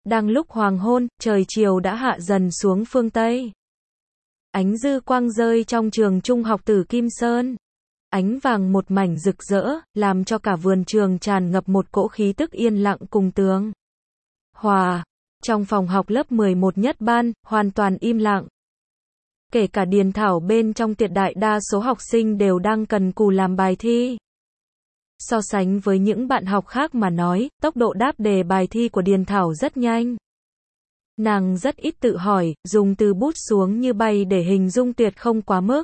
Đang lúc hoàng hôn, trời chiều đã hạ dần xuống phương Tây. Ánh dư quang rơi trong trường trung học Tử Kim Sơn. Ánh vàng một mảnh rực rỡ, làm cho cả vườn trường tràn ngập một cỗ khí tức yên lặng cùng tường hòa. Trong phòng học lớp 11 nhất ban, hoàn toàn im lặng. Kể cả Điền Thảo bên trong tuyệt đại đa số học sinh đều đang cần cù làm bài thi. So sánh với những bạn học khác mà nói, tốc độ đáp đề bài thi của Điền Thảo rất nhanh. Nàng rất ít tự hỏi, dùng từ bút xuống như bay để hình dung tuyệt không quá mức.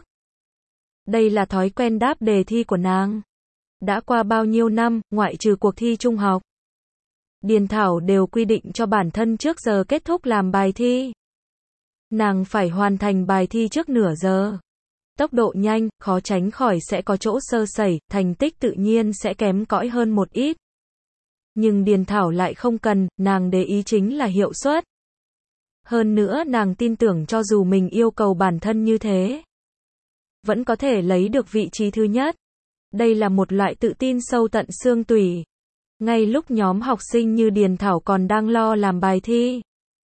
Đây là thói quen đáp đề thi của nàng. Đã qua bao nhiêu năm, ngoại trừ cuộc thi trung học, Điền Thảo đều quy định cho bản thân trước giờ kết thúc làm bài thi. Nàng phải hoàn thành bài thi trước nửa giờ. Tốc độ nhanh, khó tránh khỏi sẽ có chỗ sơ sẩy, thành tích tự nhiên sẽ kém cỏi hơn một ít. Nhưng Điền Thảo lại không cần, nàng để ý chính là hiệu suất. Hơn nữa nàng tin tưởng cho dù mình yêu cầu bản thân như thế, vẫn có thể lấy được vị trí thứ nhất. Đây là một loại tự tin sâu tận xương tủy. Ngay lúc nhóm học sinh như Điền Thảo còn đang lo làm bài thi,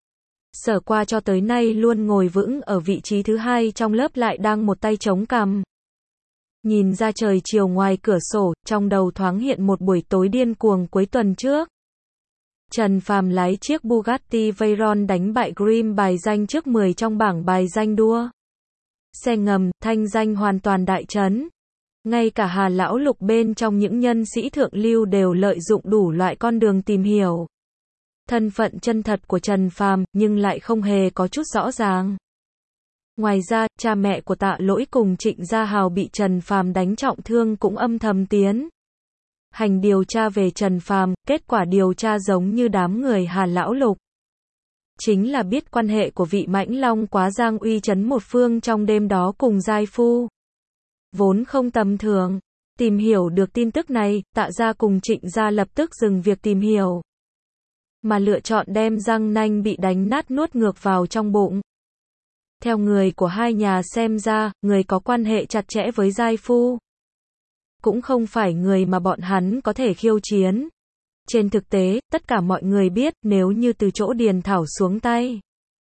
Sở Qua cho tới nay luôn ngồi vững ở vị trí thứ hai trong lớp lại đang một tay chống cằm. Nhìn ra trời chiều ngoài cửa sổ, trong đầu thoáng hiện một buổi tối điên cuồng cuối tuần trước. Trần Phàm lái chiếc Bugatti Veyron đánh bại Grimm bài danh trước 10 trong bảng bài danh đua xe ngầm, thanh danh hoàn toàn đại chấn. Ngay cả Hà Lão Lục bên trong những nhân sĩ thượng lưu đều lợi dụng đủ loại con đường tìm hiểu thân phận chân thật của Trần Phàm, nhưng lại không hề có chút rõ ràng. Ngoài ra, cha mẹ của Tạ Lỗi cùng Trịnh Gia Hào bị Trần Phàm đánh trọng thương cũng âm thầm tiến hành điều tra về Trần Phàm, kết quả điều tra giống như đám người Hà Lão Lục. Chính là biết quan hệ của vị Mãnh Long quá giang uy chấn một phương trong đêm đó cùng giai phu vốn không tầm thường. Tìm hiểu được tin tức này, Tạ gia cùng Trịnh gia lập tức dừng việc tìm hiểu, mà lựa chọn đem răng nanh bị đánh nát nuốt ngược vào trong bụng. Theo người của hai nhà xem ra, người có quan hệ chặt chẽ với giai phu cũng không phải người mà bọn hắn có thể khiêu chiến. Trên thực tế, tất cả mọi người biết, nếu như từ chỗ Điền Thảo xuống tay,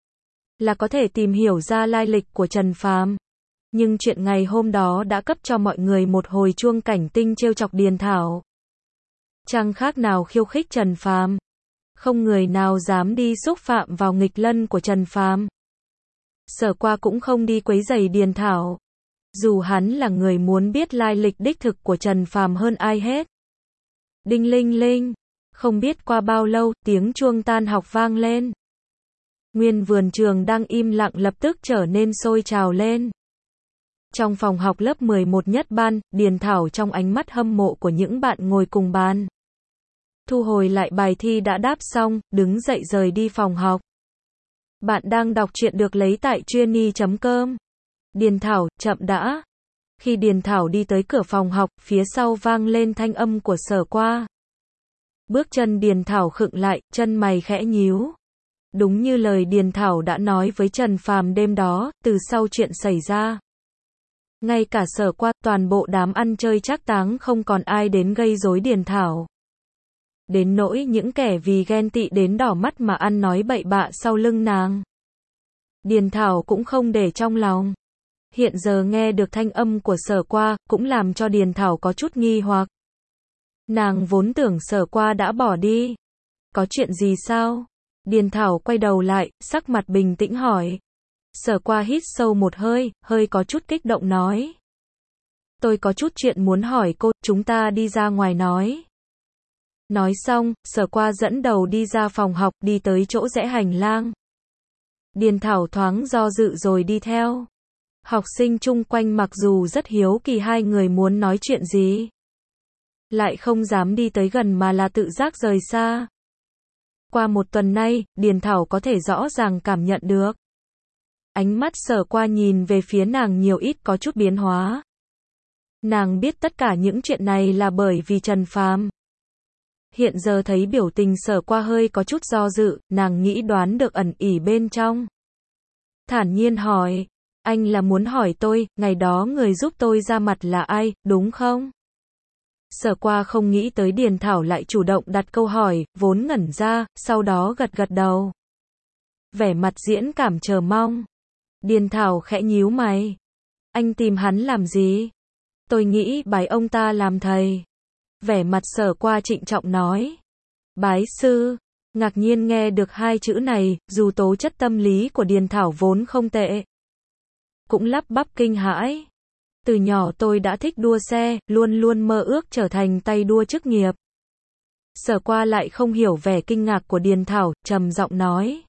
là có thể tìm hiểu ra lai lịch của Trần Phàm. Nhưng chuyện ngày hôm đó đã cấp cho mọi người một hồi chuông cảnh tinh trêu chọc Điền Thảo. Chẳng khác nào khiêu khích Trần Phàm. Không người nào dám đi xúc phạm vào nghịch lân của Trần Phàm. Sở Qua cũng không đi quấy rầy Điền Thảo. Dù hắn là người muốn biết lai lịch đích thực của Trần Phàm hơn ai hết. Đinh linh linh. Không biết qua bao lâu, tiếng chuông tan học vang lên. Nguyên vườn trường đang im lặng lập tức trở nên sôi trào lên. Trong phòng học lớp 11 nhất ban, Điền Thảo trong ánh mắt hâm mộ của những bạn ngồi cùng bàn, thu hồi lại bài thi đã đáp xong, đứng dậy rời đi phòng học. Bạn đang đọc truyện được lấy tại truyenee.com. Điền Thảo, chậm đã. Khi Điền Thảo đi tới cửa phòng học, phía sau vang lên thanh âm của Sở Qua. Bước chân Điền Thảo khựng lại, chân mày khẽ nhíu. Đúng như lời Điền Thảo đã nói với Trần Phàm đêm đó, từ sau chuyện xảy ra, ngay cả Sở Qua, toàn bộ đám ăn chơi trác táng không còn ai đến gây rối Điền Thảo. Đến nỗi những kẻ vì ghen tị đến đỏ mắt mà ăn nói bậy bạ sau lưng nàng, Điền Thảo cũng không để trong lòng. Hiện giờ nghe được thanh âm của Sở Qua, cũng làm cho Điền Thảo có chút nghi hoặc. Nàng vốn tưởng Sở Qua đã bỏ đi. Có chuyện gì sao? Điền Thảo quay đầu lại, sắc mặt bình tĩnh hỏi. Sở Qua hít sâu một hơi, hơi có chút kích động nói. Tôi có chút chuyện muốn hỏi cô, chúng ta đi ra ngoài nói. Nói xong, Sở Qua dẫn đầu đi ra phòng học, đi tới chỗ rẽ hành lang. Điền Thảo thoáng do dự rồi đi theo. Học sinh chung quanh mặc dù rất hiếu kỳ hai người muốn nói chuyện gì, lại không dám đi tới gần mà là tự giác rời xa. Qua một tuần nay, Điền Thảo có thể rõ ràng cảm nhận được. Ánh mắt Sở Qua nhìn về phía nàng nhiều ít có chút biến hóa. Nàng biết tất cả những chuyện này là bởi vì Trần Phàm. Hiện giờ thấy biểu tình Sở Qua hơi có chút do dự, nàng nghĩ đoán được ẩn ỷ bên trong. Thản nhiên hỏi, anh là muốn hỏi tôi, ngày đó người giúp tôi ra mặt là ai, đúng không? Sở Qua không nghĩ tới Điền Thảo lại chủ động đặt câu hỏi, vốn ngẩn ra, sau đó gật gật đầu. Vẻ mặt diễn cảm chờ mong. Điền Thảo khẽ nhíu mày. Anh tìm hắn làm gì? Tôi nghĩ bái ông ta làm thầy. Vẻ mặt Sở Qua trịnh trọng nói. Bái sư. Ngạc nhiên nghe được hai chữ này, dù tố chất tâm lý của Điền Thảo vốn không tệ, cũng lắp bắp kinh hãi. Từ nhỏ tôi đã thích đua xe, luôn luôn mơ ước trở thành tay đua chức nghiệp. Sở Qua lại không hiểu vẻ kinh ngạc của Điền Thảo, trầm giọng nói.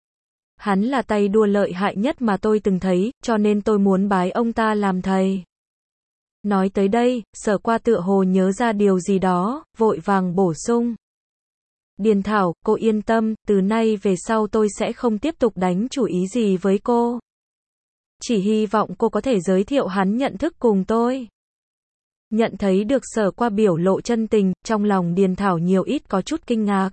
Hắn là tay đua lợi hại nhất mà tôi từng thấy, cho nên tôi muốn bái ông ta làm thầy. Nói tới đây, Sở Qua tựa hồ nhớ ra điều gì đó, vội vàng bổ sung. Điền Thảo, cô yên tâm, từ nay về sau tôi sẽ không tiếp tục đánh chủ ý gì với cô. Chỉ hy vọng cô có thể giới thiệu hắn nhận thức cùng tôi. Nhận thấy được Sở Qua biểu lộ chân tình, trong lòng Điền Thảo nhiều ít có chút kinh ngạc.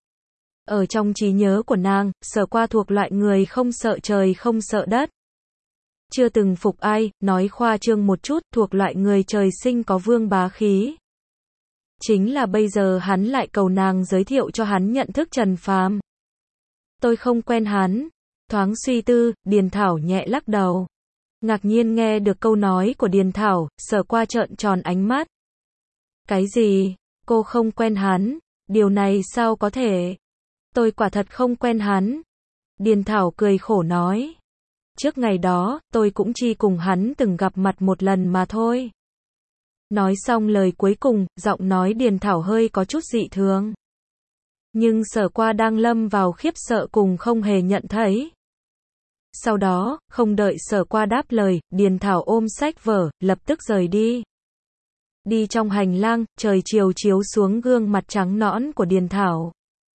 Ở trong trí nhớ của nàng, Sở Qua thuộc loại người không sợ trời không sợ đất. Chưa từng phục ai, nói khoa trương một chút, thuộc loại người trời sinh có vương bá khí. Chính là bây giờ hắn lại cầu nàng giới thiệu cho hắn nhận thức Trần Phàm. Tôi không quen hắn. Thoáng suy tư, Điền Thảo nhẹ lắc đầu. Ngạc nhiên nghe được câu nói của Điền Thảo, Sở Qua trợn tròn ánh mắt. Cái gì? Cô không quen hắn? Điều này sao có thể? Tôi quả thật không quen hắn. Điền Thảo cười khổ nói. Trước ngày đó, tôi cũng chỉ cùng hắn từng gặp mặt một lần mà thôi. Nói xong lời cuối cùng, giọng nói Điền Thảo hơi có chút dị thường. Nhưng Sở Qua đang lâm vào khiếp sợ cùng không hề nhận thấy. Sau đó, không đợi Sở Qua đáp lời, Điền Thảo ôm sách vở, lập tức rời đi. Đi trong hành lang, trời chiều chiếu xuống gương mặt trắng nõn của Điền Thảo.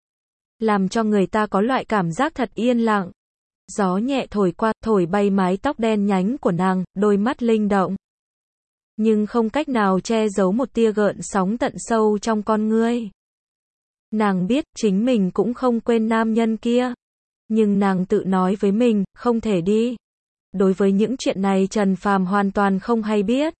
Làm cho người ta có loại cảm giác thật yên lặng. Gió nhẹ thổi qua, thổi bay mái tóc đen nhánh của nàng, đôi mắt linh động. Nhưng không cách nào che giấu một tia gợn sóng tận sâu trong con ngươi. Nàng biết, chính mình cũng không quên nam nhân kia. Nhưng nàng tự nói với mình, không thể đi. Đối với những chuyện này Trần Phàm hoàn toàn không hay biết.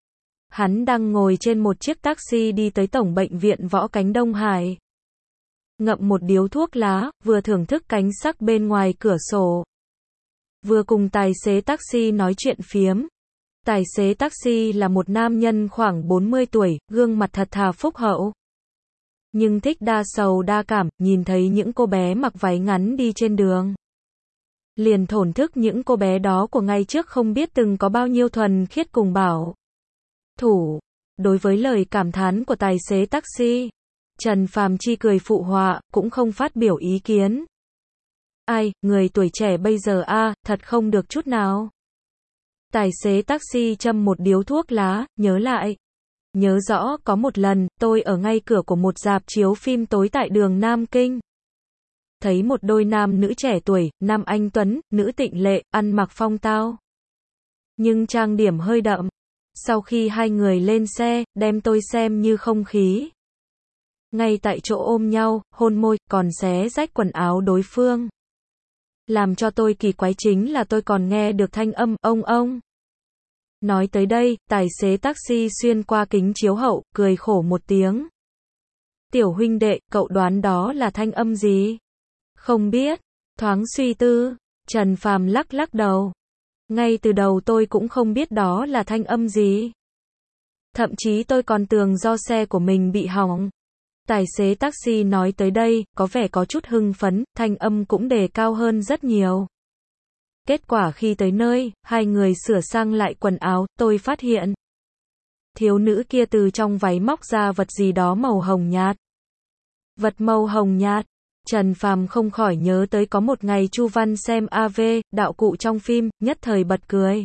Hắn đang ngồi trên một chiếc taxi đi tới tổng bệnh viện Võ Cánh Đông Hải. Ngậm một điếu thuốc lá, vừa thưởng thức cánh sắc bên ngoài cửa sổ. Vừa cùng tài xế taxi nói chuyện phiếm. Tài xế taxi là một nam nhân khoảng 40 tuổi, gương mặt thật thà phúc hậu. Nhưng thích đa sầu đa cảm, nhìn thấy những cô bé mặc váy ngắn đi trên đường. Liền thổn thức những cô bé đó của ngày trước không biết từng có bao nhiêu thuần khiết cùng bảo thủ. Đối với lời cảm thán của tài xế taxi, Trần Phàm chỉ cười phụ họa, cũng không phát biểu ý kiến. Ai, người tuổi trẻ bây giờ thật không được chút nào. Tài xế taxi châm một điếu thuốc lá, nhớ lại. Nhớ rõ, có một lần, tôi ở ngay cửa của một rạp chiếu phim tối tại đường Nam Kinh. Thấy một đôi nam nữ trẻ tuổi, nam anh tuấn, nữ tịnh lệ, ăn mặc phong tao. Nhưng trang điểm hơi đậm. Sau khi hai người lên xe, đem tôi xem như không khí. Ngay tại chỗ ôm nhau, hôn môi, còn xé rách quần áo đối phương. Làm cho tôi kỳ quái chính là tôi còn nghe được thanh âm, ông. Nói tới đây, tài xế taxi xuyên qua kính chiếu hậu, cười khổ một tiếng. Tiểu huynh đệ, cậu đoán đó là thanh âm gì? Không biết. Thoáng suy tư, Trần Phàm lắc lắc đầu. Ngay từ đầu tôi cũng không biết đó là thanh âm gì. Thậm chí tôi còn tưởng do xe của mình bị hỏng. Tài xế taxi nói tới đây, có vẻ có chút hưng phấn, thanh âm cũng đề cao hơn rất nhiều. Kết quả khi tới nơi, hai người sửa sang lại quần áo, tôi phát hiện. Thiếu nữ kia từ trong váy móc ra vật gì đó màu hồng nhạt. Vật màu hồng nhạt. Trần Phàm không khỏi nhớ tới có một ngày Chu Văn xem AV, đạo cụ trong phim, nhất thời bật cười.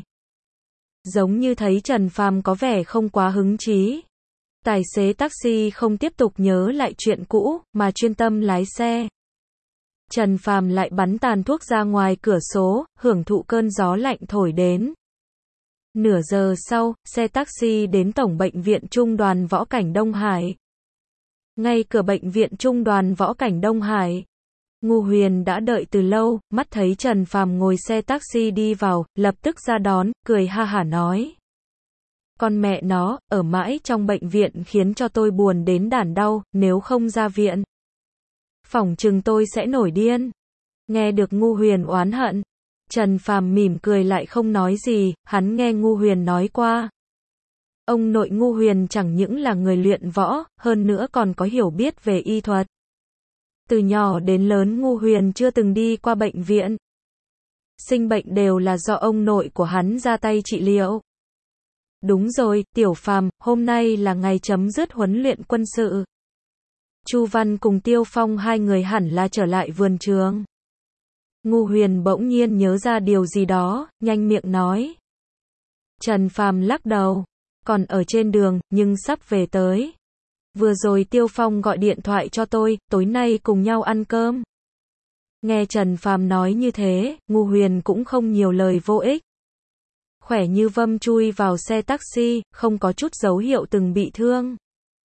Giống như thấy Trần Phàm có vẻ không quá hứng chí. Tài xế taxi không tiếp tục nhớ lại chuyện cũ, mà chuyên tâm lái xe. Trần Phàm lại bắn tàn thuốc ra ngoài cửa sổ, hưởng thụ cơn gió lạnh thổi đến. Nửa giờ sau, xe taxi đến tổng bệnh viện Trung đoàn Võ Cảnh Đông Hải. Ngay cửa bệnh viện Trung đoàn Võ Cảnh Đông Hải, Ngô Huyền đã đợi từ lâu, mắt thấy Trần Phàm ngồi xe taxi đi vào, lập tức ra đón, cười ha hả nói. Con mẹ nó, ở mãi trong bệnh viện khiến cho tôi buồn đến đản đau, nếu không ra viện, phỏng chừng tôi sẽ nổi điên. Nghe được Ngu Huyền oán hận, Trần Phàm mỉm cười lại không nói gì, hắn nghe Ngu Huyền nói qua. Ông nội Ngu Huyền chẳng những là người luyện võ, hơn nữa còn có hiểu biết về y thuật. Từ nhỏ đến lớn Ngu Huyền chưa từng đi qua bệnh viện. Sinh bệnh đều là do ông nội của hắn ra tay trị liệu. Đúng rồi, Tiểu Phàm, hôm nay là ngày chấm dứt huấn luyện quân sự. Chu Văn cùng Tiêu Phong hai người hẳn là trở lại vườn trường. Ngu Huyền bỗng nhiên nhớ ra điều gì đó, nhanh miệng nói. Trần Phàm lắc đầu. Còn ở trên đường, nhưng sắp về tới. Vừa rồi Tiêu Phong gọi điện thoại cho tôi, tối nay cùng nhau ăn cơm. Nghe Trần Phàm nói như thế, Ngu Huyền cũng không nhiều lời vô ích. Khỏe như vâm chui vào xe taxi, không có chút dấu hiệu từng bị thương.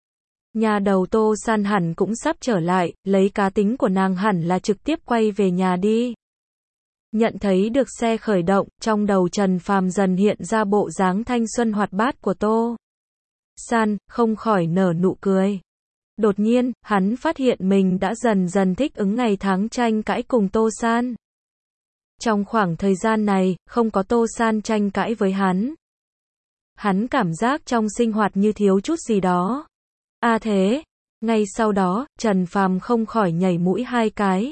Nhà đầu Tô San hẳn cũng sắp trở lại, lấy cá tính của nàng hẳn là trực tiếp quay về nhà đi. Nhận thấy được xe khởi động, trong đầu Trần Phàm dần hiện ra bộ dáng thanh xuân hoạt bát của Tô San, không khỏi nở nụ cười. Đột nhiên, hắn phát hiện mình đã dần dần thích ứng ngày tháng tranh cãi cùng Tô San. Trong khoảng thời gian này, không có Tô San tranh cãi với hắn. Hắn cảm giác trong sinh hoạt như thiếu chút gì đó. À thế, ngay sau đó, Trần Phàm không khỏi nhảy mũi hai cái.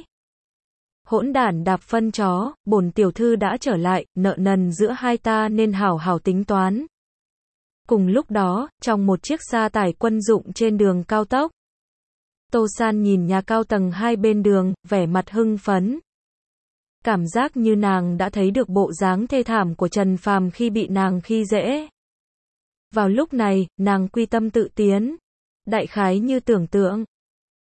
Hỗn đản đạp phân chó, bổn tiểu thư đã trở lại, nợ nần giữa hai ta nên hảo hảo tính toán. Cùng lúc đó, trong một chiếc xe tải quân dụng trên đường cao tốc, Tô San nhìn nhà cao tầng hai bên đường, vẻ mặt hưng phấn. Cảm giác như nàng đã thấy được bộ dáng thê thảm của Trần Phàm khi bị nàng khi dễ. Vào lúc này, nàng quy tâm tự tiến. Đại khái như tưởng tượng.